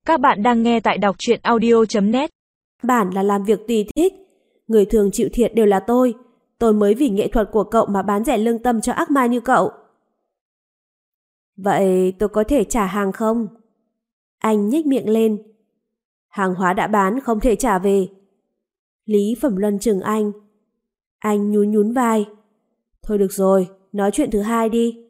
Các bạn đang nghe tại đọc truyện audio.net. Bản là làm việc tùy thích. Người thường chịu thiệt đều là tôi. Tôi mới vì nghệ thuật của cậu mà bán rẻ lương tâm cho ác ma như cậu. Vậy tôi có thể trả hàng không? Anh nhếch miệng lên. Hàng hóa đã bán không thể trả về. Lý Phẩm Luân chừng anh. Anh nhún nhún vai. Thôi được rồi, nói chuyện thứ hai đi.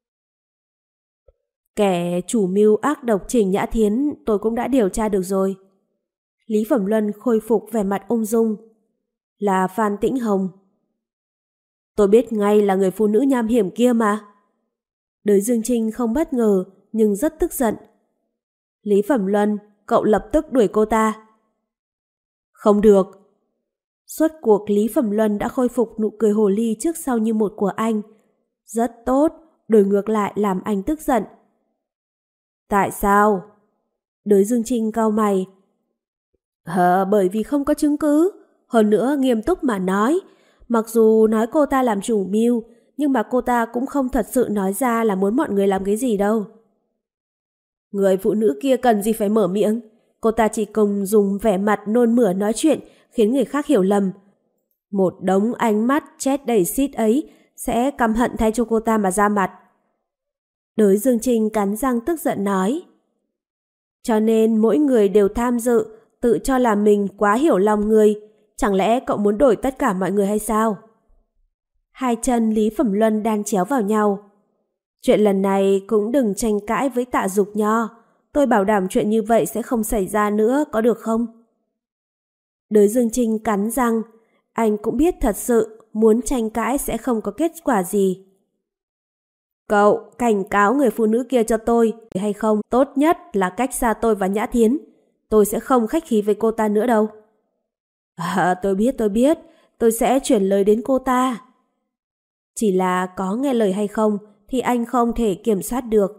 Kẻ chủ mưu ác độc Trình Nhã Thiến tôi cũng đã điều tra được rồi. Lý Phẩm Luân khôi phục vẻ mặt ung dung. Là Phan Tĩnh Hồng. Tôi biết ngay là người phụ nữ nham hiểm kia mà. Đới Dương Trinh không bất ngờ nhưng rất tức giận. Lý Phẩm Luân, cậu lập tức đuổi cô ta. Không được. Suốt cuộc Lý Phẩm Luân đã khôi phục nụ cười hồ ly trước sau như một của anh. Rất tốt, đổi ngược lại làm anh tức giận. Tại sao? Đới Dương Trinh cau mày. Bởi vì không có chứng cứ. Hơn nữa nghiêm túc mà nói. Mặc dù nói cô ta làm chủ mưu, nhưng mà cô ta cũng không thật sự nói ra là muốn mọi người làm cái gì đâu. Người phụ nữ kia cần gì phải mở miệng. Cô ta chỉ cùng dùng vẻ mặt nôn mửa nói chuyện khiến người khác hiểu lầm. Một đống ánh mắt chết đầy xít ấy sẽ căm hận thay cho cô ta mà ra mặt. Đới Dương Trinh cắn răng tức giận nói. Cho nên mỗi người đều tham dự, tự cho là mình quá hiểu lòng người. Chẳng lẽ cậu muốn đổi tất cả mọi người hay sao? Hai chân Lý Phẩm Luân đan chéo vào nhau. Chuyện lần này cũng đừng tranh cãi với Tạ Dục Nho. Tôi bảo đảm chuyện như vậy sẽ không xảy ra nữa, có được không? Đới Dương Trinh cắn răng. Anh cũng biết thật sự muốn tranh cãi sẽ không có kết quả gì. Cậu cảnh cáo người phụ nữ kia cho tôi hay không? Tốt nhất là cách xa tôi và Nhã Thiến. Tôi sẽ không khách khí với cô ta nữa đâu. Tôi biết. Tôi sẽ chuyển lời đến cô ta. Chỉ là có nghe lời hay không thì anh không thể kiểm soát được.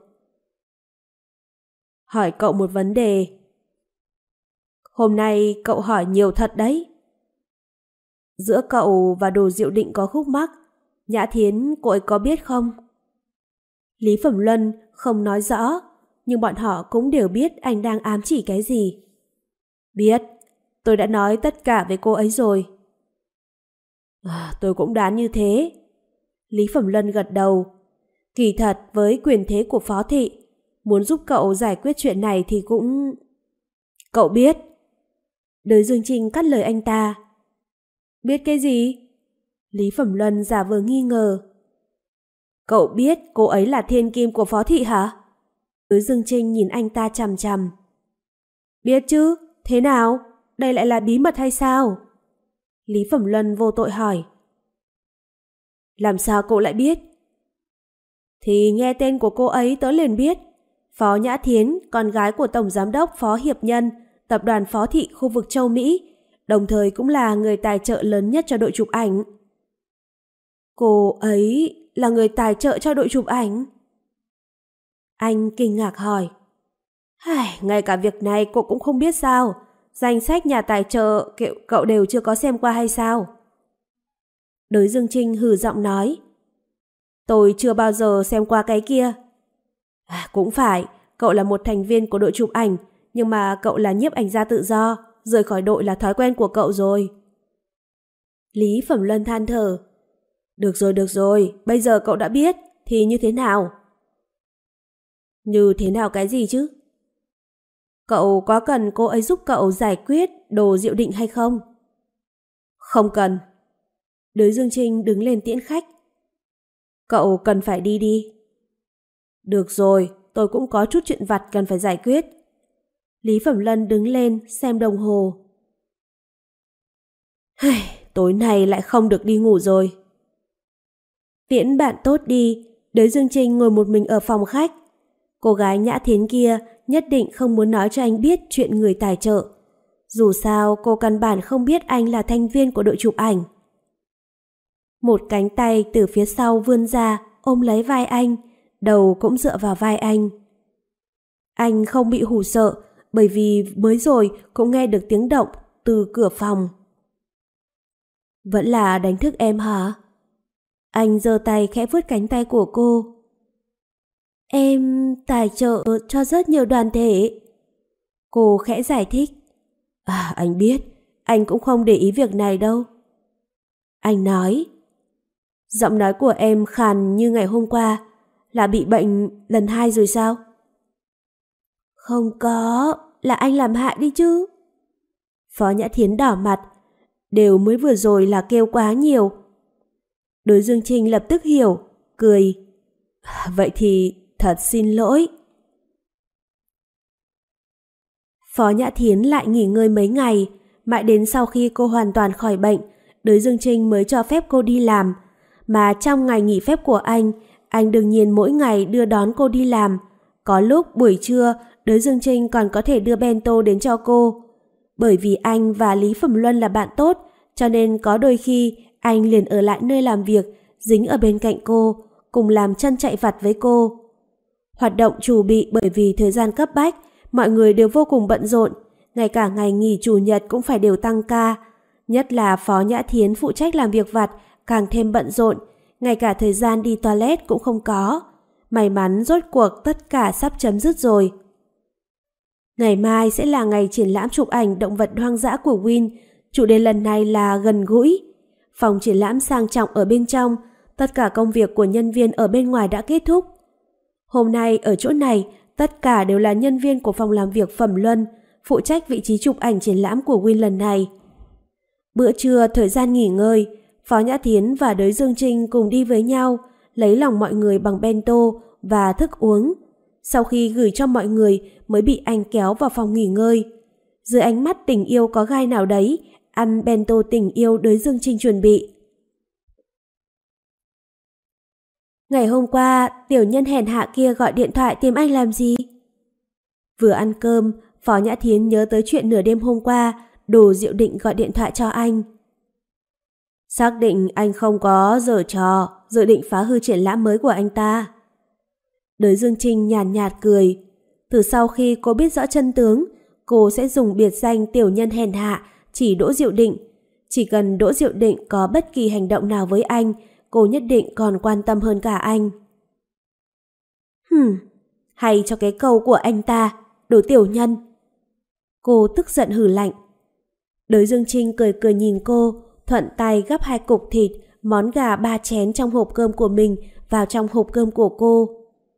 Hỏi cậu một vấn đề. Hôm nay cậu hỏi nhiều thật đấy. Giữa cậu và Đồ Diệu Định có khúc mắc. Nhã Thiến cô ấy có biết không? Lý Phẩm Luân không nói rõ, nhưng bọn họ cũng đều biết anh đang ám chỉ cái gì. Biết, tôi đã nói tất cả với cô ấy rồi. Tôi cũng đoán như thế. Lý Phẩm Luân gật đầu. Kỳ thật với quyền thế của Phó Thị, muốn giúp cậu giải quyết chuyện này thì cũng... Cậu biết. Đới Dương Trinh cắt lời anh ta. Biết cái gì? Lý Phẩm Luân giả vờ nghi ngờ. Cậu biết cô ấy là thiên kim của Phó Thị hả? Đới Dương Trinh nhìn anh ta chằm chằm. Biết chứ, thế nào? Đây lại là bí mật hay sao? Lý Phẩm Luân vô tội hỏi. Làm sao cậu lại biết? Thì nghe tên của cô ấy tớ liền biết. Phó Nhã Thiến, con gái của Tổng Giám đốc Phó Hiệp Nhân, tập đoàn Phó Thị khu vực châu Mỹ, đồng thời cũng là người tài trợ lớn nhất cho đội chụp ảnh. Cô ấy là người tài trợ cho đội chụp ảnh? Anh kinh ngạc hỏi. Ngay cả việc này cô cũng không biết sao? Danh sách nhà tài trợ cậu đều chưa có xem qua hay sao? Đới Dương Trinh hừ giọng nói. Tôi chưa bao giờ xem qua cái kia. Cũng phải, cậu là một thành viên của đội chụp ảnh, nhưng mà cậu là nhiếp ảnh gia tự do, rời khỏi đội là thói quen của cậu rồi. Lý Phẩm Luân than thở. Được rồi, bây giờ cậu đã biết, thì như thế nào? Như thế nào cái gì chứ? Cậu có cần cô ấy giúp cậu giải quyết Đồ Diệu Định hay không? Không cần. Đới Dương Trinh đứng lên tiễn khách. Cậu cần phải đi. Được rồi, tôi cũng có chút chuyện vặt cần phải giải quyết. Lý Phẩm Luân đứng lên xem đồng hồ. Tối nay lại không được đi ngủ rồi. Tiễn bạn tốt đi, Đới Dương Trinh ngồi một mình ở phòng khách. Cô gái Nhã Thiến kia nhất định không muốn nói cho anh biết chuyện người tài trợ. Dù sao cô căn bản không biết anh là thành viên của đội chụp ảnh. Một cánh tay từ phía sau vươn ra ôm lấy vai anh, đầu cũng dựa vào vai anh. Anh không bị hù sợ bởi vì mới rồi cũng nghe được tiếng động từ cửa phòng. Vẫn là đánh thức em hả? Anh giơ tay khẽ vuốt cánh tay của cô. Em tài trợ cho rất nhiều đoàn thể. Cô khẽ giải thích. Anh biết, anh cũng không để ý việc này đâu. Anh nói. Giọng nói của em khàn như ngày hôm qua, là bị bệnh lần 2 rồi sao? Không có, là anh làm hại đi chứ. Phó Nhã Thiến đỏ mặt, đều mới vừa rồi là kêu quá nhiều. Đối Dương Trinh lập tức hiểu, cười. Vậy thì thật xin lỗi. Phó Nhã Thiến lại nghỉ ngơi mấy ngày, mãi đến sau khi cô hoàn toàn khỏi bệnh, Đối Dương Trinh mới cho phép cô đi làm. Mà trong ngày nghỉ phép của anh đương nhiên mỗi ngày đưa đón cô đi làm. Có lúc buổi trưa, Đối Dương Trinh còn có thể đưa bento đến cho cô. Bởi vì anh và Lý Phẩm Luân là bạn tốt, cho nên có đôi khi anh liền ở lại nơi làm việc, dính ở bên cạnh cô, cùng làm chân chạy vặt với cô. Hoạt động chủ bị bởi vì thời gian cấp bách, mọi người đều vô cùng bận rộn, ngay cả ngày nghỉ chủ nhật cũng phải đều tăng ca. Nhất là Phó Nhã Thiến phụ trách làm việc vặt, càng thêm bận rộn, ngay cả thời gian đi toilet cũng không có. May mắn rốt cuộc tất cả sắp chấm dứt rồi. Ngày mai sẽ là ngày triển lãm chụp ảnh động vật hoang dã của Win, chủ đề lần này là gần gũi. Phòng triển lãm sang trọng ở bên trong, tất cả công việc của nhân viên ở bên ngoài đã kết thúc. Hôm nay ở chỗ này, tất cả đều là nhân viên của phòng làm việc Phẩm Luân, phụ trách vị trí chụp ảnh triển lãm của Win lần này. Bữa trưa thời gian nghỉ ngơi, Phó Nhã Thiến và Đới Dương Trinh cùng đi với nhau, lấy lòng mọi người bằng bento và thức uống. Sau khi gửi cho mọi người mới bị anh kéo vào phòng nghỉ ngơi. Dưới ánh mắt tình yêu có gai nào đấy, ăn bento tình yêu Đới Dương Trinh chuẩn bị. Ngày hôm qua, tiểu nhân hèn hạ kia gọi điện thoại tìm anh làm gì? Vừa ăn cơm, Phó Nhã Thiến nhớ tới chuyện nửa đêm hôm qua, Đồ Diệu Định gọi điện thoại cho anh. Xác định anh không có giở trò, dự định phá hư triển lãm mới của anh ta. Đới Dương Trinh nhàn nhạt cười. Từ sau khi cô biết rõ chân tướng, cô sẽ dùng biệt danh tiểu nhân hèn hạ chỉ Đỗ Diệu Định. Chỉ cần Đỗ Diệu Định có bất kỳ hành động nào với anh, cô nhất định còn quan tâm hơn cả anh. Hay cho cái câu của anh ta, đồ tiểu nhân. Cô tức giận hừ lạnh. Đới Dương Trinh cười cười nhìn cô, thuận tay gắp 2 cục thịt, món gà 3 chén trong hộp cơm của mình vào trong hộp cơm của cô.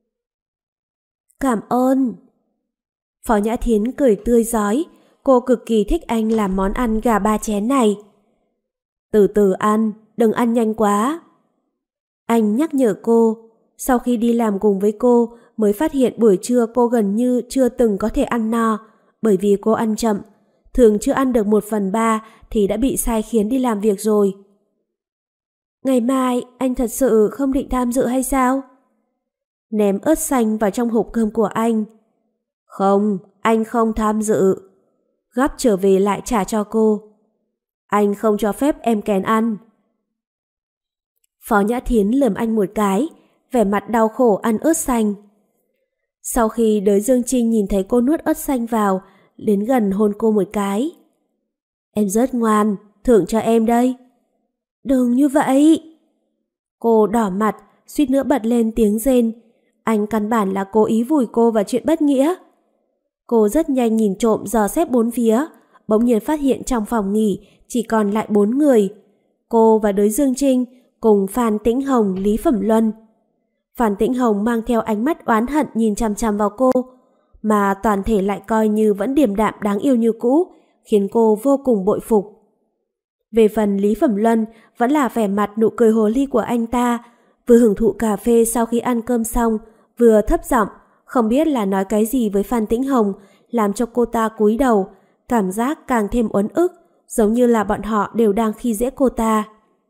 Cảm ơn. Phó Nhã Thiến cười tươi rói, cô cực kỳ thích anh làm món ăn gà 3 chén này. Từ từ ăn, đừng ăn nhanh quá. Anh nhắc nhở cô. Sau khi đi làm cùng với cô mới phát hiện buổi trưa cô gần như chưa từng có thể ăn no, bởi vì cô ăn chậm, thường chưa ăn được 1/3 thì đã bị sai khiến đi làm việc rồi. Ngày mai anh thật sự không định tham dự hay sao? Ném ớt xanh vào trong hộp cơm của anh. Không, anh không tham dự. Gắp trở về lại trả cho cô. Anh không cho phép em kén ăn. Phó Nhã Thiến lườm anh một cái, vẻ mặt đau khổ ăn ớt xanh. Sau khi Đới Dương Trinh nhìn thấy cô nuốt ớt xanh vào, đến gần hôn cô một cái. Em rất ngoan, thưởng cho em đây. Đừng như vậy. Cô đỏ mặt, suýt nữa bật lên tiếng rên. Anh căn bản là cố ý vùi cô vào chuyện bất nghĩa. Cô rất nhanh nhìn trộm dò xét bốn phía, bỗng nhiên phát hiện trong phòng nghỉ chỉ còn lại 4 người. Cô và Đới Dương Trinh cùng Phan Tĩnh Hồng, Lý Phẩm Luân. Phan Tĩnh Hồng mang theo ánh mắt oán hận nhìn chằm chằm vào cô, mà toàn thể lại coi như vẫn điềm đạm đáng yêu như cũ, khiến cô vô cùng bội phục. Về phần Lý Phẩm Luân, vẫn là vẻ mặt nụ cười hồ ly của anh ta, vừa hưởng thụ cà phê sau khi ăn cơm xong, vừa thấp giọng, không biết là nói cái gì với Phan Tĩnh Hồng, làm cho cô ta cúi đầu, cảm giác càng thêm uất ức, giống như là bọn họ đều đang khi dễ cô ta.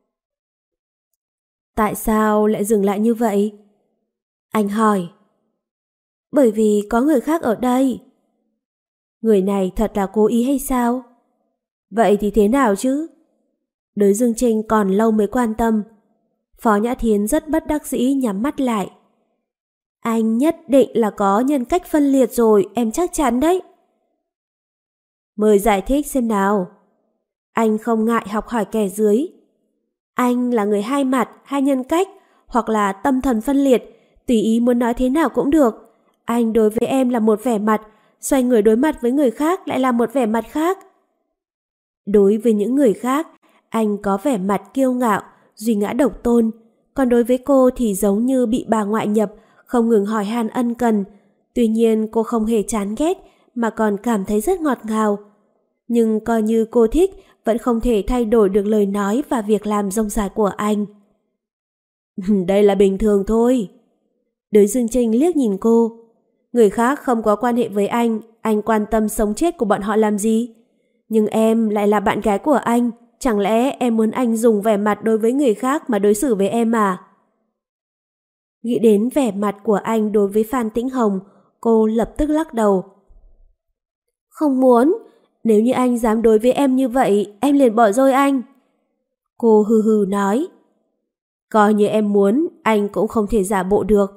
Tại sao lại dừng lại như vậy? Anh hỏi. Bởi vì có người khác ở đây. Người này thật là cố ý hay sao? Vậy thì thế nào chứ? Đới Dương Trinh còn lâu mới quan tâm. Phó Nhã Thiến rất bất đắc dĩ nhắm mắt lại. Anh nhất định là có nhân cách phân liệt rồi, em chắc chắn đấy. Mời giải thích xem nào. Anh không ngại học hỏi kẻ dưới. Anh là người hai mặt, hai nhân cách, hoặc là tâm thần phân liệt, tùy ý muốn nói thế nào cũng được. Anh đối với em là một vẻ mặt, xoay người đối mặt với người khác lại là một vẻ mặt khác. Đối với những người khác, anh có vẻ mặt kiêu ngạo, duy ngã độc tôn, còn đối với cô thì giống như bị bà ngoại nhập, không ngừng hỏi han ân cần. Tuy nhiên cô không hề chán ghét, mà còn cảm thấy rất ngọt ngào. Nhưng coi như cô thích, vẫn không thể thay đổi được lời nói và việc làm rông rải của anh. Đây là bình thường thôi. Đới Dương Trinh liếc nhìn cô. Người khác không có quan hệ với anh quan tâm sống chết của bọn họ làm gì? Nhưng em lại là bạn gái của anh, chẳng lẽ em muốn anh dùng vẻ mặt đối với người khác mà đối xử với em à? Nghĩ đến vẻ mặt của anh đối với Phan Tĩnh Hồng, cô lập tức lắc đầu. Không muốn, nếu như anh dám đối với em như vậy, em liền bỏ rơi anh. Cô hừ hừ nói. Coi như em muốn, anh cũng không thể giả bộ được.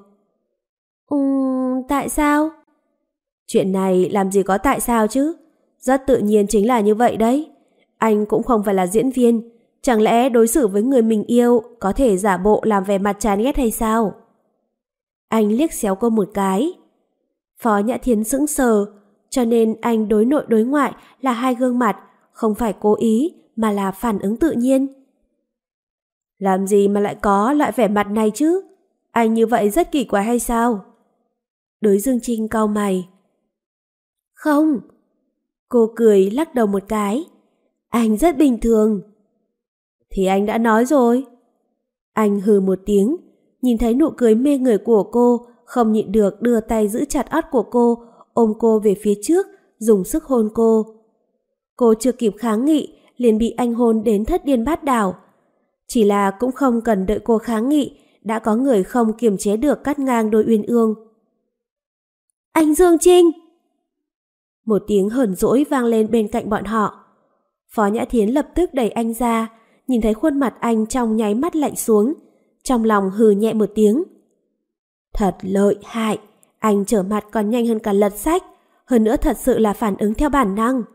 Tại sao? Chuyện này làm gì có tại sao chứ? Rất tự nhiên chính là như vậy đấy. Anh cũng không phải là diễn viên. Chẳng lẽ đối xử với người mình yêu có thể giả bộ làm vẻ mặt chán ghét hay sao? Anh liếc xéo cô một cái. Phó Nhã Thiến sững sờ, cho nên anh đối nội đối ngoại là hai gương mặt, không phải cố ý mà là phản ứng tự nhiên. Làm gì mà lại có loại vẻ mặt này chứ? Anh như vậy rất kỳ quái hay sao? Đới Dương Trinh cau mày. Không. Cô cười lắc đầu một cái. Anh rất bình thường. Thì anh đã nói rồi. Anh hừ một tiếng, nhìn thấy nụ cười mê người của cô, không nhịn được đưa tay giữ chặt óc của cô, ôm cô về phía trước, dùng sức hôn cô. Cô chưa kịp kháng nghị, liền bị anh hôn đến thất điên bát đảo. Chỉ là cũng không cần đợi cô kháng nghị, đã có người không kiềm chế được cắt ngang đôi uyên ương. Anh Dương Trinh! Một tiếng hờn dỗi vang lên bên cạnh bọn họ. Phó Nhã Thiến lập tức đẩy anh ra, nhìn thấy khuôn mặt anh trong nháy mắt lạnh xuống, trong lòng hừ nhẹ một tiếng. Thật lợi hại, anh trở mặt còn nhanh hơn cả lật sách, hơn nữa thật sự là phản ứng theo bản năng.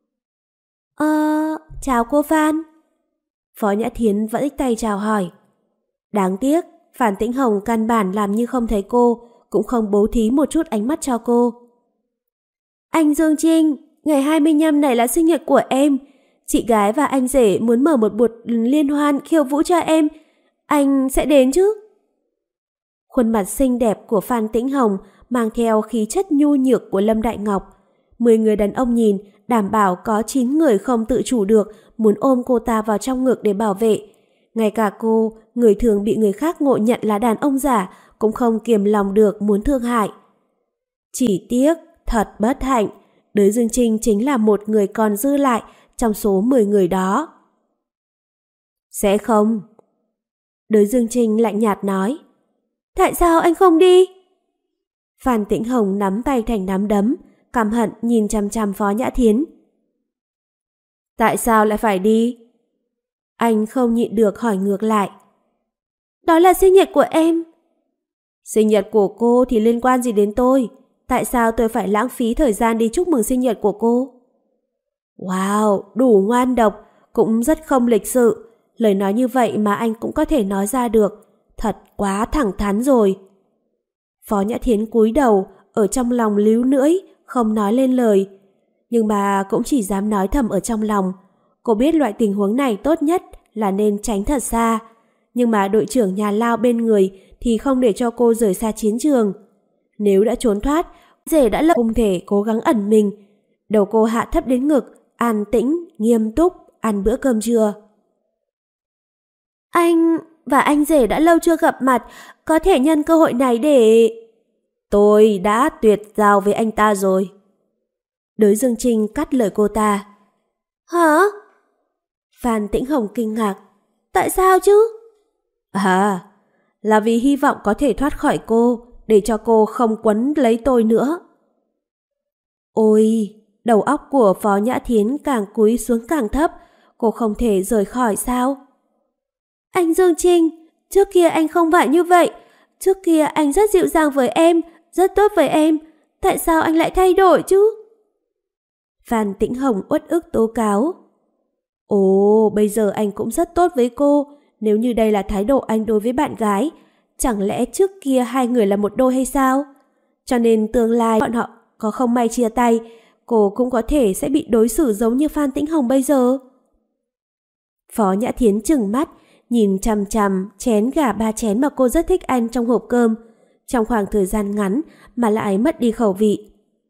Chào cô Phan. Phó Nhã Thiến vẫy tay chào hỏi. Đáng tiếc, Phan Tĩnh Hồng căn bản làm như không thấy cô, cũng không bố thí một chút ánh mắt cho cô. Anh Dương Trinh, ngày 25 này là sinh nhật của em. Chị gái và anh rể muốn mở một buổi liên hoan khiêu vũ cho em. Anh sẽ đến chứ? Khuôn mặt xinh đẹp của Phan Tĩnh Hồng mang theo khí chất nhu nhược của Lâm Đại Ngọc. 10 người đàn ông nhìn, đảm bảo có 9 người không tự chủ được muốn ôm cô ta vào trong ngực để bảo vệ. Ngay cả cô, người thường bị người khác ngộ nhận là đàn ông giả, cũng không kiềm lòng được muốn thương hại. Chỉ tiếc, thật bất hạnh, Đới Dương Trinh chính là một người còn dư lại trong số 10 người đó. Sẽ không. Đới Dương Trinh lạnh nhạt nói. Tại sao anh không đi? Phan Tĩnh Hồng nắm tay thành nắm đấm, căm hận nhìn chằm chằm Phó Nhã Thiến. Tại sao lại phải đi? Anh không nhịn được hỏi ngược lại. Đó là sinh nhật của em. Sinh nhật của cô thì liên quan gì đến tôi? Tại sao tôi phải lãng phí thời gian đi chúc mừng sinh nhật của cô? Wow, đủ ngoan độc, cũng rất không lịch sự. Lời nói như vậy mà anh cũng có thể nói ra được. Thật quá thẳng thắn rồi. Phó Nhã Thiến cúi đầu, ở trong lòng líu lưỡi, không nói lên lời. Nhưng bà cũng chỉ dám nói thầm ở trong lòng. Cô biết loại tình huống này tốt nhất là nên tránh thật xa. Nhưng mà đội trưởng nhà lao bên người thì không để cho cô rời xa chiến trường. Nếu đã trốn thoát, rể đã không thể cố gắng ẩn mình. Đầu cô hạ thấp đến ngực, an tĩnh, nghiêm túc, ăn bữa cơm trưa. Anh và anh rể đã lâu chưa gặp mặt, có thể nhân cơ hội này để... Tôi đã tuyệt giao với anh ta rồi. Đới Dương Trinh cắt lời cô ta. Hả? Phan Tĩnh Hồng kinh ngạc. Tại sao chứ? À, là vì hy vọng có thể thoát khỏi cô, để cho cô không quấn lấy tôi nữa. Ôi, đầu óc của Phó Nhã Thiến càng cúi xuống càng thấp, cô không thể rời khỏi sao? Anh Dương Trinh, trước kia anh không phải như vậy. Trước kia anh rất dịu dàng với em, rất tốt với em. Tại sao anh lại thay đổi chứ? Phan Tĩnh Hồng uất ức tố cáo. Ồ, bây giờ anh cũng rất tốt với cô. Nếu như đây là thái độ anh đối với bạn gái, chẳng lẽ trước kia hai người là một đôi hay sao? Cho nên tương lai bọn họ có không may chia tay, cô cũng có thể sẽ bị đối xử giống như Phan Tĩnh Hồng bây giờ. Phó Nhã Thiến trừng mắt, nhìn chằm chằm chén gà 3 chén mà cô rất thích ăn trong hộp cơm. Trong khoảng thời gian ngắn mà lại mất đi khẩu vị.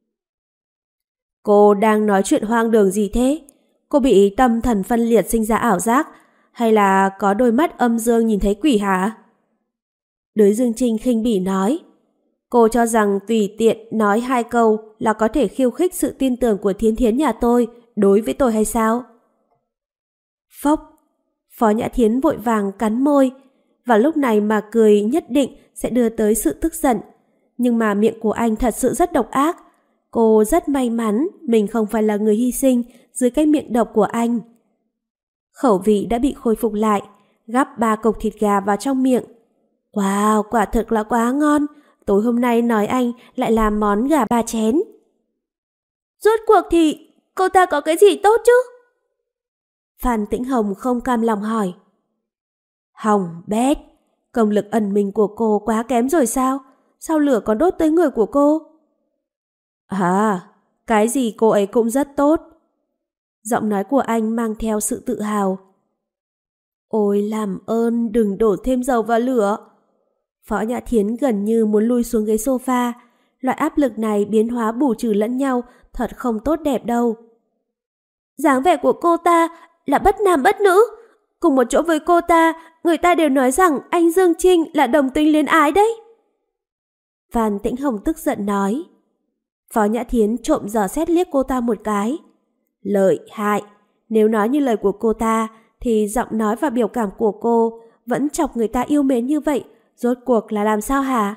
Cô đang nói chuyện hoang đường gì thế? Cô bị tâm thần phân liệt sinh ra ảo giác, hay là có đôi mắt âm dương nhìn thấy quỷ hả? Đới Dương Trinh khinh bỉ nói. Cô cho rằng tùy tiện nói 2 câu là có thể khiêu khích sự tin tưởng của Thiến Thiến nhà tôi đối với tôi hay sao? Phốc! Phó Nhã Thiến vội vàng cắn môi. Vào lúc này mà cười nhất định sẽ đưa tới sự tức giận. Nhưng mà miệng của anh thật sự rất độc ác. Cô rất may mắn mình không phải là người hy sinh dưới cái miệng độc của anh. Khẩu vị đã bị khôi phục lại, gắp 3 cục thịt gà vào trong miệng. Wow, quả thực là quá ngon. Tối hôm nay nói anh lại làm món gà 3 chén. Rốt cuộc thì cô ta có cái gì tốt chứ? Phan Tĩnh Hồng không cam lòng hỏi. Hồng bét, công lực ẩn mình của cô quá kém rồi sao? Sao lửa còn đốt tới người của cô? À, cái gì cô ấy cũng rất tốt. Giọng nói của anh mang theo sự tự hào. Ôi làm ơn đừng đổ thêm dầu vào lửa. Phó Nhã Thiến gần như muốn lui xuống ghế sofa. Loại áp lực này biến hóa bù trừ lẫn nhau thật không tốt đẹp đâu. Dáng vẻ của cô ta là bất nam bất nữ. Cùng một chỗ với cô ta, người ta đều nói rằng anh Dương Trinh là đồng tính luyến ái đấy. Phan Tĩnh Hồng tức giận nói. Phó Nhã Thiến trộm dò xét liếc cô ta một cái. Lợi hại, nếu nói như lời của cô ta thì giọng nói và biểu cảm của cô vẫn chọc người ta yêu mến như vậy, rốt cuộc là làm sao hả?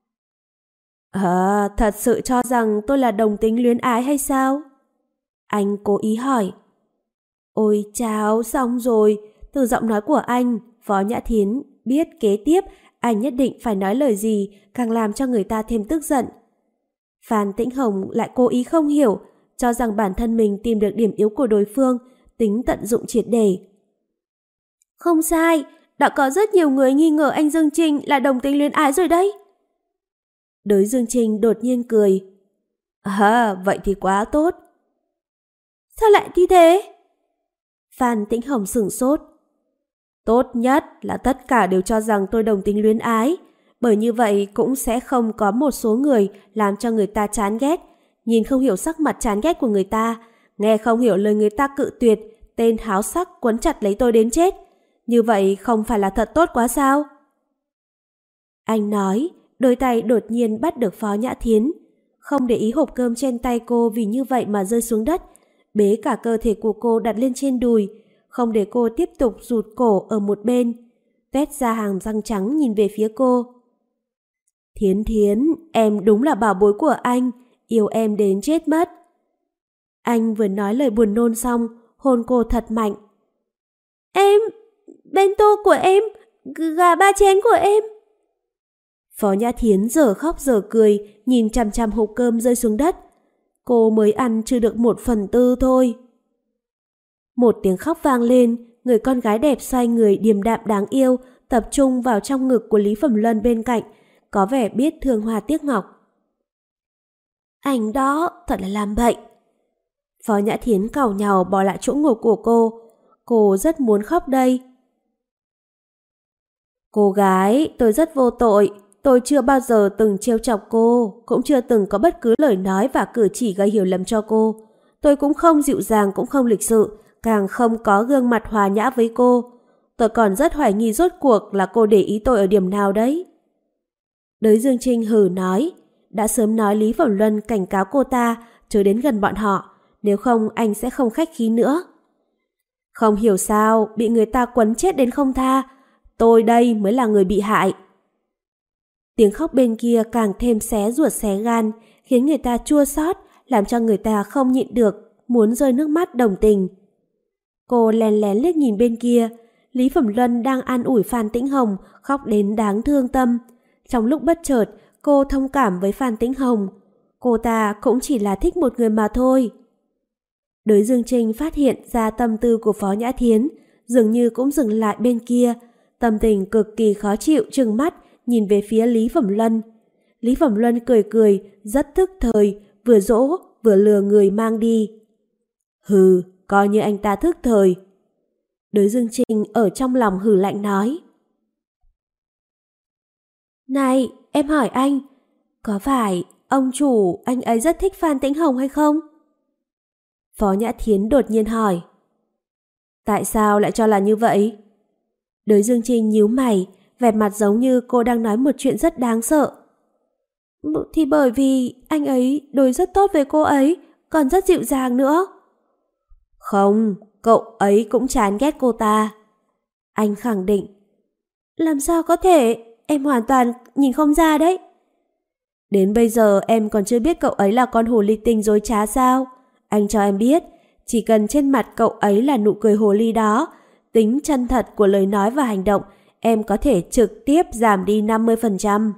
Thật sự cho rằng tôi là đồng tính luyến ái hay sao? Anh cố ý hỏi. Ôi chao, xong rồi. Từ giọng nói của anh, Phó Nhã Thiến biết kế tiếp anh nhất định phải nói lời gì càng làm cho người ta thêm tức giận. Phan Tĩnh Hồng lại cố ý không hiểu, cho rằng bản thân mình tìm được điểm yếu của đối phương, tính tận dụng triệt để. Không sai, đã có rất nhiều người nghi ngờ anh Dương Trinh là đồng tính luyến ái rồi đấy. Đới Dương Trinh đột nhiên cười. Vậy thì quá tốt. Sao lại như thế? Phan Tĩnh Hồng sửng sốt. Tốt nhất là tất cả đều cho rằng tôi đồng tính luyến ái, bởi như vậy cũng sẽ không có một số người làm cho người ta chán ghét, nhìn không hiểu sắc mặt chán ghét của người ta, nghe không hiểu lời người ta cự tuyệt, tên háo sắc quấn chặt lấy tôi đến chết. Như vậy không phải là thật tốt quá sao? Anh nói, đôi tay đột nhiên bắt được Phó Nhã Thiến, không để ý hộp cơm trên tay cô vì như vậy mà rơi xuống đất, bế cả cơ thể của cô đặt lên trên đùi, không để cô tiếp tục rụt cổ ở một bên, tuét ra hàm răng trắng nhìn về phía cô. Thiến Thiến, em đúng là bảo bối của anh, yêu em đến chết mất. Anh vừa nói lời buồn nôn xong, hôn cô thật mạnh. Em, bento của em, gà 3 chén của em. Phó Nhã Thiến giờ khóc giờ cười, nhìn chằm chằm hộp cơm rơi xuống đất. Cô mới ăn chưa được 1/4 thôi. Một tiếng khóc vang lên, người con gái đẹp xoay người điềm đạm đáng yêu, tập trung vào trong ngực của Lý Phẩm Luân bên cạnh, có vẻ biết thương hoa tiếc ngọc. Anh đó, thật là làm bệnh. Phó Nhã Thiến càu nhàu bỏ lại chỗ ngồi của cô rất muốn khóc đây. Cô gái, tôi rất vô tội, tôi chưa bao giờ từng trêu chọc cô, cũng chưa từng có bất cứ lời nói và cử chỉ gây hiểu lầm cho cô. Tôi cũng không dịu dàng cũng không lịch sự, càng không có gương mặt hòa nhã với cô. Tôi còn rất hoài nghi rốt cuộc là cô để ý tôi ở điểm nào đấy. Đới Dương Trinh hừ nói, đã sớm nói Lý Phẩm Luân cảnh cáo cô ta chớ đến gần bọn họ, nếu không anh sẽ không khách khí nữa. Không hiểu sao, bị người ta quấn chết đến không tha, tôi đây mới là người bị hại. Tiếng khóc bên kia càng thêm xé ruột xé gan, khiến người ta chua xót, làm cho người ta không nhịn được, muốn rơi nước mắt đồng tình. Cô lén lén liếc nhìn bên kia, Lý Phẩm Luân đang an ủi Phan Tĩnh Hồng, khóc đến đáng thương tâm. Trong lúc bất chợt, cô thông cảm với Phan Tĩnh Hồng. Cô ta cũng chỉ là thích một người mà thôi. Đới Dương Trinh phát hiện ra tâm tư của Phó Nhã Thiến, dường như cũng dừng lại bên kia. Tâm tình cực kỳ khó chịu, trừng mắt, nhìn về phía Lý Phẩm Luân. Lý Phẩm Luân cười cười, rất thức thời, vừa dỗ, vừa lừa người mang đi. Hừ, coi như anh ta thức thời. Đới Dương Trinh ở trong lòng hừ lạnh nói. Này, em hỏi anh, có phải ông chủ anh ấy rất thích Phan Tĩnh Hồng hay không? Phó Nhã Thiến đột nhiên hỏi. Tại sao lại cho là như vậy? Đới Dương Trinh nhíu mày, vẻ mặt giống như cô đang nói một chuyện rất đáng sợ. Thì bởi vì anh ấy đối rất tốt với cô ấy, còn rất dịu dàng nữa. Không, cậu ấy cũng chán ghét cô ta. Anh khẳng định. Làm sao có thể, em hoàn toàn nhìn không ra đấy. Đến bây giờ em còn chưa biết cậu ấy là con hồ ly tinh dối trá sao? Anh cho em biết, chỉ cần trên mặt cậu ấy là nụ cười hồ ly đó, tính chân thật của lời nói và hành động, em có thể trực tiếp giảm đi 50%.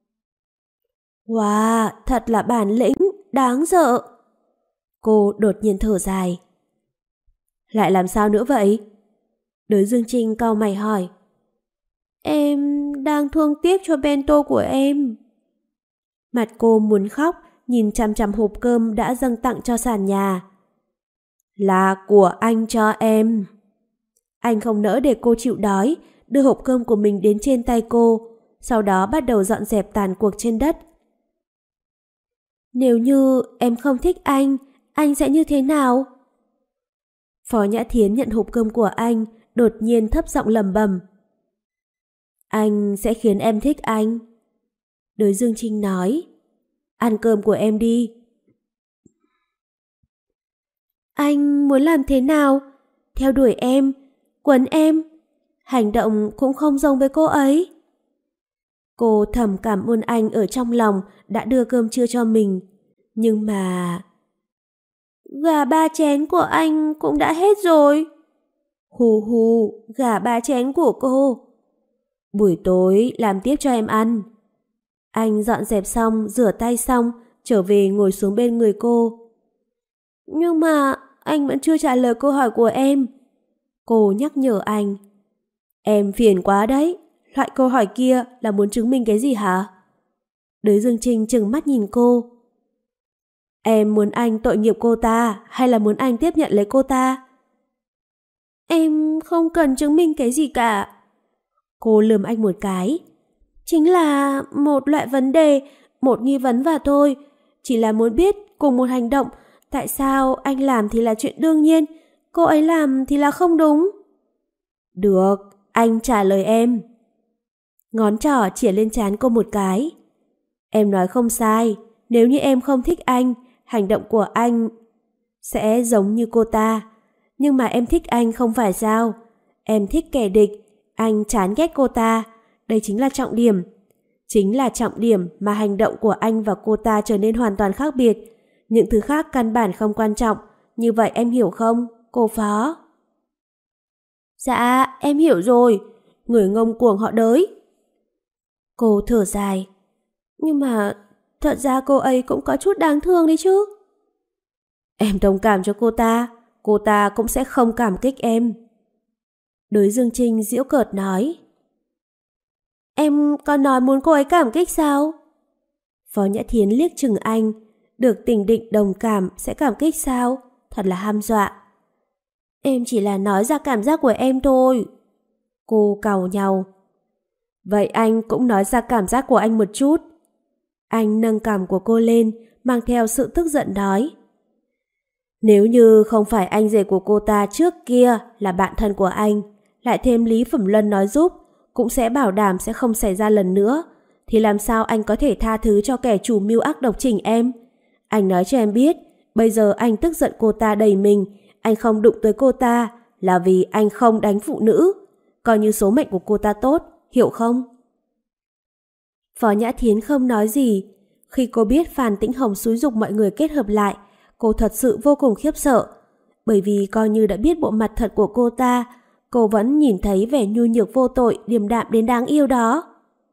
Wow, thật là bản lĩnh, đáng sợ. Cô đột nhiên thở dài. Lại làm sao nữa vậy? Đới Dương Trinh cau mày hỏi. Em đang thương tiếc cho bento của em. Mặt cô muốn khóc, nhìn chằm chằm hộp cơm đã dâng tặng cho sàn nhà. Là của anh cho em. Anh không nỡ để cô chịu đói, đưa hộp cơm của mình đến trên tay cô, sau đó bắt đầu dọn dẹp tàn cuộc trên đất. Nếu như em không thích anh sẽ như thế nào? Phó Nhã Thiến nhận hộp cơm của anh, đột nhiên thấp giọng lẩm bẩm. Anh sẽ khiến em thích anh. Đới Dương Trinh nói. Ăn cơm của em đi. Anh muốn làm thế nào? Theo đuổi em, quấn em, hành động cũng không giống với cô ấy. Cô thầm cảm ơn anh ở trong lòng đã đưa cơm trưa cho mình. Nhưng mà... Gà 3 chén của anh cũng đã hết rồi. Hù hù, gà 3 chén của cô. Buổi tối làm tiếp cho em ăn. Anh dọn dẹp xong, rửa tay xong, trở về ngồi xuống bên người cô. Nhưng mà anh vẫn chưa trả lời câu hỏi của em. Cô nhắc nhở anh. Em phiền quá đấy. Loại câu hỏi kia là muốn chứng minh cái gì hả? Đới Dương Trinh trừng mắt nhìn cô. Em muốn anh tội nghiệp cô ta hay là muốn anh tiếp nhận lấy cô ta? Em không cần chứng minh cái gì cả. Cô lườm anh một cái. Chính là một loại vấn đề, một nghi vấn và thôi. Chỉ là muốn biết cùng một hành động, tại sao anh làm thì là chuyện đương nhiên, cô ấy làm thì là không đúng. Được, anh trả lời em. Ngón trỏ chĩa lên trán cô một cái. Em nói không sai, nếu như em không thích anh, hành động của anh sẽ giống như cô ta. Nhưng mà em thích anh không phải sao? Em thích kẻ địch, anh chán ghét cô ta. Đây chính là trọng điểm. Chính là trọng điểm mà hành động của anh và cô ta trở nên hoàn toàn khác biệt. Những thứ khác căn bản không quan trọng. Như vậy em hiểu không, cô Phó? Dạ, em hiểu rồi. Người ngông cuồng họ Đới. Cô thở dài. Nhưng mà thật ra cô ấy cũng có chút đáng thương đấy chứ. Em thông cảm cho cô ta cũng sẽ không cảm kích em. Đới Dương Trinh giễu cợt nói. Em còn nói muốn cô ấy cảm kích sao? Phó Nhã Thiến liếc chừng anh. Được tình định đồng cảm sẽ cảm kích sao? Thật là ham dọa. Em chỉ là nói ra cảm giác của em thôi. Cô càu nhàu. Vậy anh cũng nói ra cảm giác của anh một chút. Anh nâng cằm của cô lên, mang theo sự tức giận nói. Nếu như không phải anh rể của cô ta trước kia là bạn thân của anh, lại thêm Lý Phẩm Luân nói giúp, cũng sẽ bảo đảm sẽ không xảy ra lần nữa, thì làm sao anh có thể tha thứ cho kẻ chủ mưu ác độc Trình em? Anh nói cho em biết, bây giờ anh tức giận cô ta đầy mình, anh không đụng tới cô ta là vì anh không đánh phụ nữ. Coi như số mệnh của cô ta tốt, hiểu không? Phó Nhã Thiến không nói gì. Khi cô biết Phan Tĩnh Hồng xúi giục mọi người kết hợp lại, cô thật sự vô cùng khiếp sợ. Bởi vì coi như đã biết bộ mặt thật của cô ta, cô vẫn nhìn thấy vẻ nhu nhược vô tội, điềm đạm đến đáng yêu đó.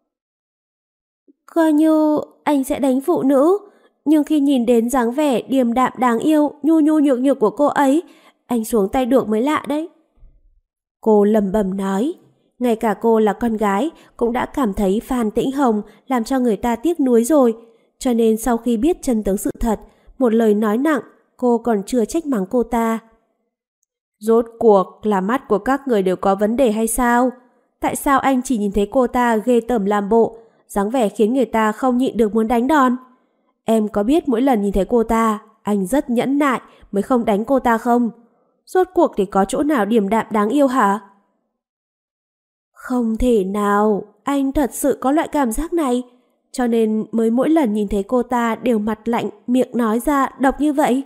Coi như anh sẽ đánh phụ nữ, nhưng khi nhìn đến dáng vẻ điềm đạm đáng yêu, nhu nhu nhược nhược của cô ấy, anh xuống tay được mới lạ đấy. Cô lẩm bẩm nói. Ngay cả cô là con gái cũng đã cảm thấy Phan Tĩnh Hồng làm cho người ta tiếc nuối rồi. Cho nên sau khi biết chân tướng sự thật, một lời nói nặng, cô còn chưa trách mắng cô ta. Rốt cuộc là mắt của các người đều có vấn đề hay sao? Tại sao anh chỉ nhìn thấy cô ta ghê tởm làm bộ, dáng vẻ khiến người ta không nhịn được muốn đánh đòn? Em có biết mỗi lần nhìn thấy cô ta, anh rất nhẫn nại mới không đánh cô ta không? Rốt cuộc thì có chỗ nào điềm đạm đáng yêu hả? Không thể nào, anh thật sự có loại cảm giác này, cho nên mới mỗi lần nhìn thấy cô ta đều mặt lạnh, miệng nói ra độc như vậy.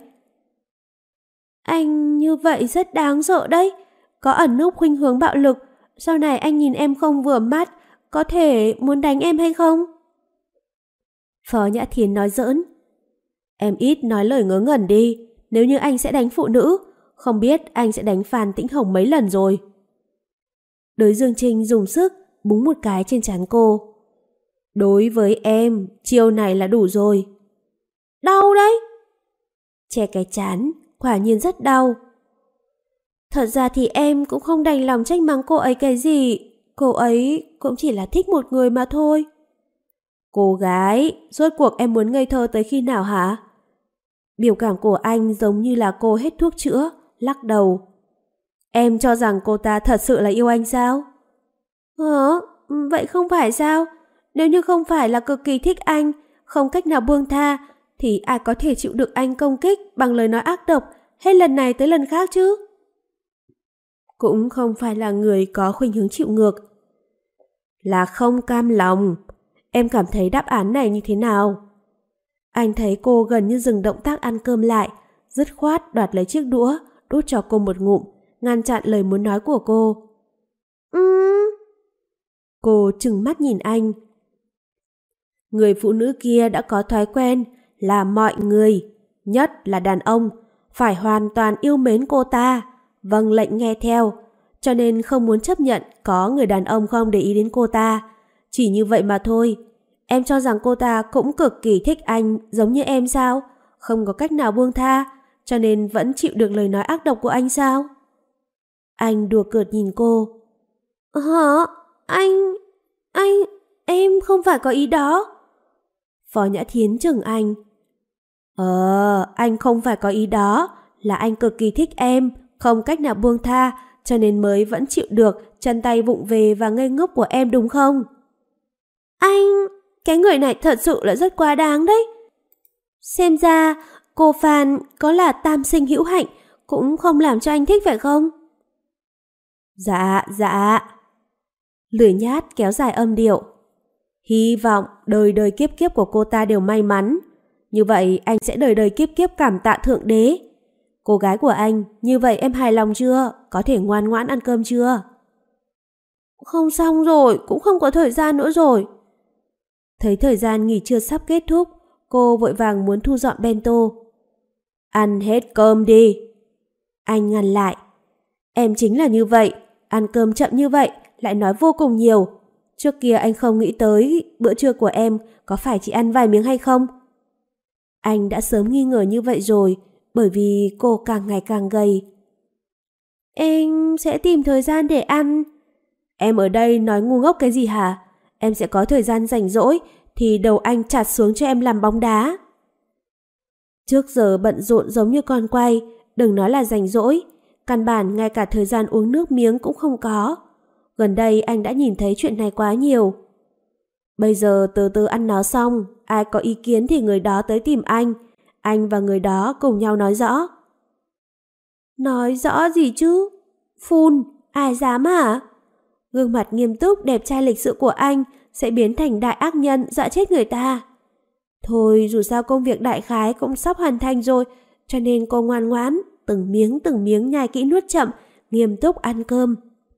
Anh như vậy rất đáng sợ đấy, có ẩn núp khuynh hướng bạo lực, sau này anh nhìn em không vừa mắt, có thể muốn đánh em hay không? Phó Nhã Thiến nói giỡn. Em ít nói lời ngớ ngẩn đi, nếu như anh sẽ đánh phụ nữ, không biết anh sẽ đánh Phan Tĩnh Hồng mấy lần rồi. Đới Dương Trinh dùng sức búng một cái trên trán cô. Đối với em, chiêu này là đủ rồi. Đau đấy. Che cái trán, quả nhiên rất đau. Thật ra thì em cũng không đành lòng trách mắng cô ấy cái gì. Cô ấy cũng chỉ là thích một người mà thôi. Cô gái, rốt cuộc em muốn ngây thơ tới khi nào hả? Biểu cảm của anh giống như là cô hết thuốc chữa, lắc đầu. Em cho rằng cô ta thật sự là yêu anh sao? Vậy không phải sao? Nếu như không phải là cực kỳ thích anh, không cách nào buông tha, thì ai có thể chịu được anh công kích bằng lời nói ác độc hết lần này tới lần khác chứ? Cũng không phải là người có khuynh hướng chịu ngược. Là không cam lòng. Em cảm thấy đáp án này như thế nào? Anh thấy cô gần như dừng động tác ăn cơm lại, dứt khoát đoạt lấy chiếc đũa, đút cho cô một ngụm, ngăn chặn lời muốn nói của cô. Cô trừng mắt nhìn anh. Người phụ nữ kia đã có thói quen là mọi người, nhất là đàn ông, phải hoàn toàn yêu mến cô ta, vâng lệnh nghe theo, cho nên không muốn chấp nhận có người đàn ông không để ý đến cô ta. Chỉ như vậy mà thôi. Em cho rằng cô ta cũng cực kỳ thích anh giống như em sao? Không có cách nào buông tha, cho nên vẫn chịu được lời nói ác độc của anh sao? Anh đùa cợt nhìn cô. Hả? Anh, em không phải có ý đó. Phó Nhã Thiến chừng anh. Anh không phải có ý đó, là anh cực kỳ thích em, không cách nào buông tha, cho nên mới vẫn chịu được chân tay vụng về và ngây ngốc của em đúng không? Anh, cái người này thật sự là rất quá đáng đấy. Xem ra cô Phan có là tam sinh hữu hạnh cũng không làm cho anh thích phải không? Dạ. Lười nhát kéo dài âm điệu. Hy vọng đời đời kiếp kiếp của cô ta đều may mắn. Như vậy anh sẽ đời đời kiếp kiếp cảm tạ Thượng Đế. Cô gái của anh, như vậy em hài lòng chưa? Có thể ngoan ngoãn ăn cơm chưa? Không xong rồi, cũng không có thời gian nữa rồi. Thấy thời gian nghỉ trưa sắp kết thúc, cô vội vàng muốn thu dọn bento. Ăn hết cơm đi. Anh ngăn lại. Em chính là như vậy, ăn cơm chậm như vậy, lại nói vô cùng nhiều. Trước kia anh không nghĩ tới bữa trưa của em có phải chỉ ăn vài miếng hay không? Anh đã sớm nghi ngờ như vậy rồi, bởi vì cô càng ngày càng gầy. Em sẽ tìm thời gian để ăn. Em ở đây nói ngu ngốc cái gì hả? Em sẽ có thời gian rảnh rỗi thì đầu anh chặt xuống cho em làm bóng đá. Trước giờ bận rộn giống như con quay, đừng nói là rảnh rỗi, căn bản ngay cả thời gian uống nước miếng cũng không có. Gần đây anh đã nhìn thấy chuyện này quá nhiều. Bây giờ từ từ ăn nó xong, ai có ý kiến thì người đó tới tìm anh và người đó cùng nhau nói rõ. Nói rõ gì chứ? Phun, ai dám hả? Gương mặt nghiêm túc đẹp trai lịch sự của anh sẽ biến thành đại ác nhân dọa chết người ta. Thôi dù sao công việc đại khái cũng sắp hoàn thành rồi, cho nên cô ngoan ngoãn, từng miếng nhai kỹ nuốt chậm, nghiêm túc ăn cơm.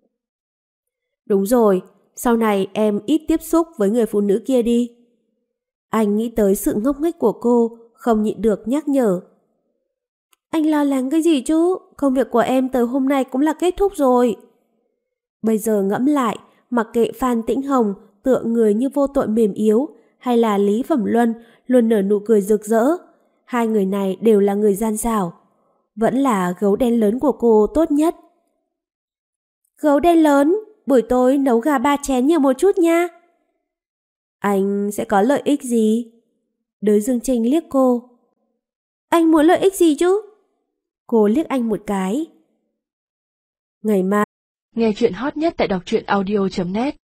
Đúng rồi, sau này em ít tiếp xúc với người phụ nữ kia đi. Anh nghĩ tới sự ngốc nghếch của cô, không nhịn được nhắc nhở. Anh lo lắng cái gì chứ? Công việc của em tới hôm nay cũng là kết thúc rồi. Bây giờ ngẫm lại, mặc kệ Phan Tĩnh Hồng tựa người như vô tội mềm yếu, hay là Lý Phẩm Luân luôn nở nụ cười rực rỡ, hai người này đều là người gian xảo. Vẫn là gấu đen lớn của cô tốt nhất. Gấu đen lớn, buổi tối nấu gà 3 chén nhiều một chút nha. Anh sẽ có lợi ích gì? Đới Dương Trinh liếc cô. Anh muốn lợi ích gì chứ? Cô liếc anh một cái. Ngày mai. Nghe chuyện hot nhất tại đọc truyện audio.net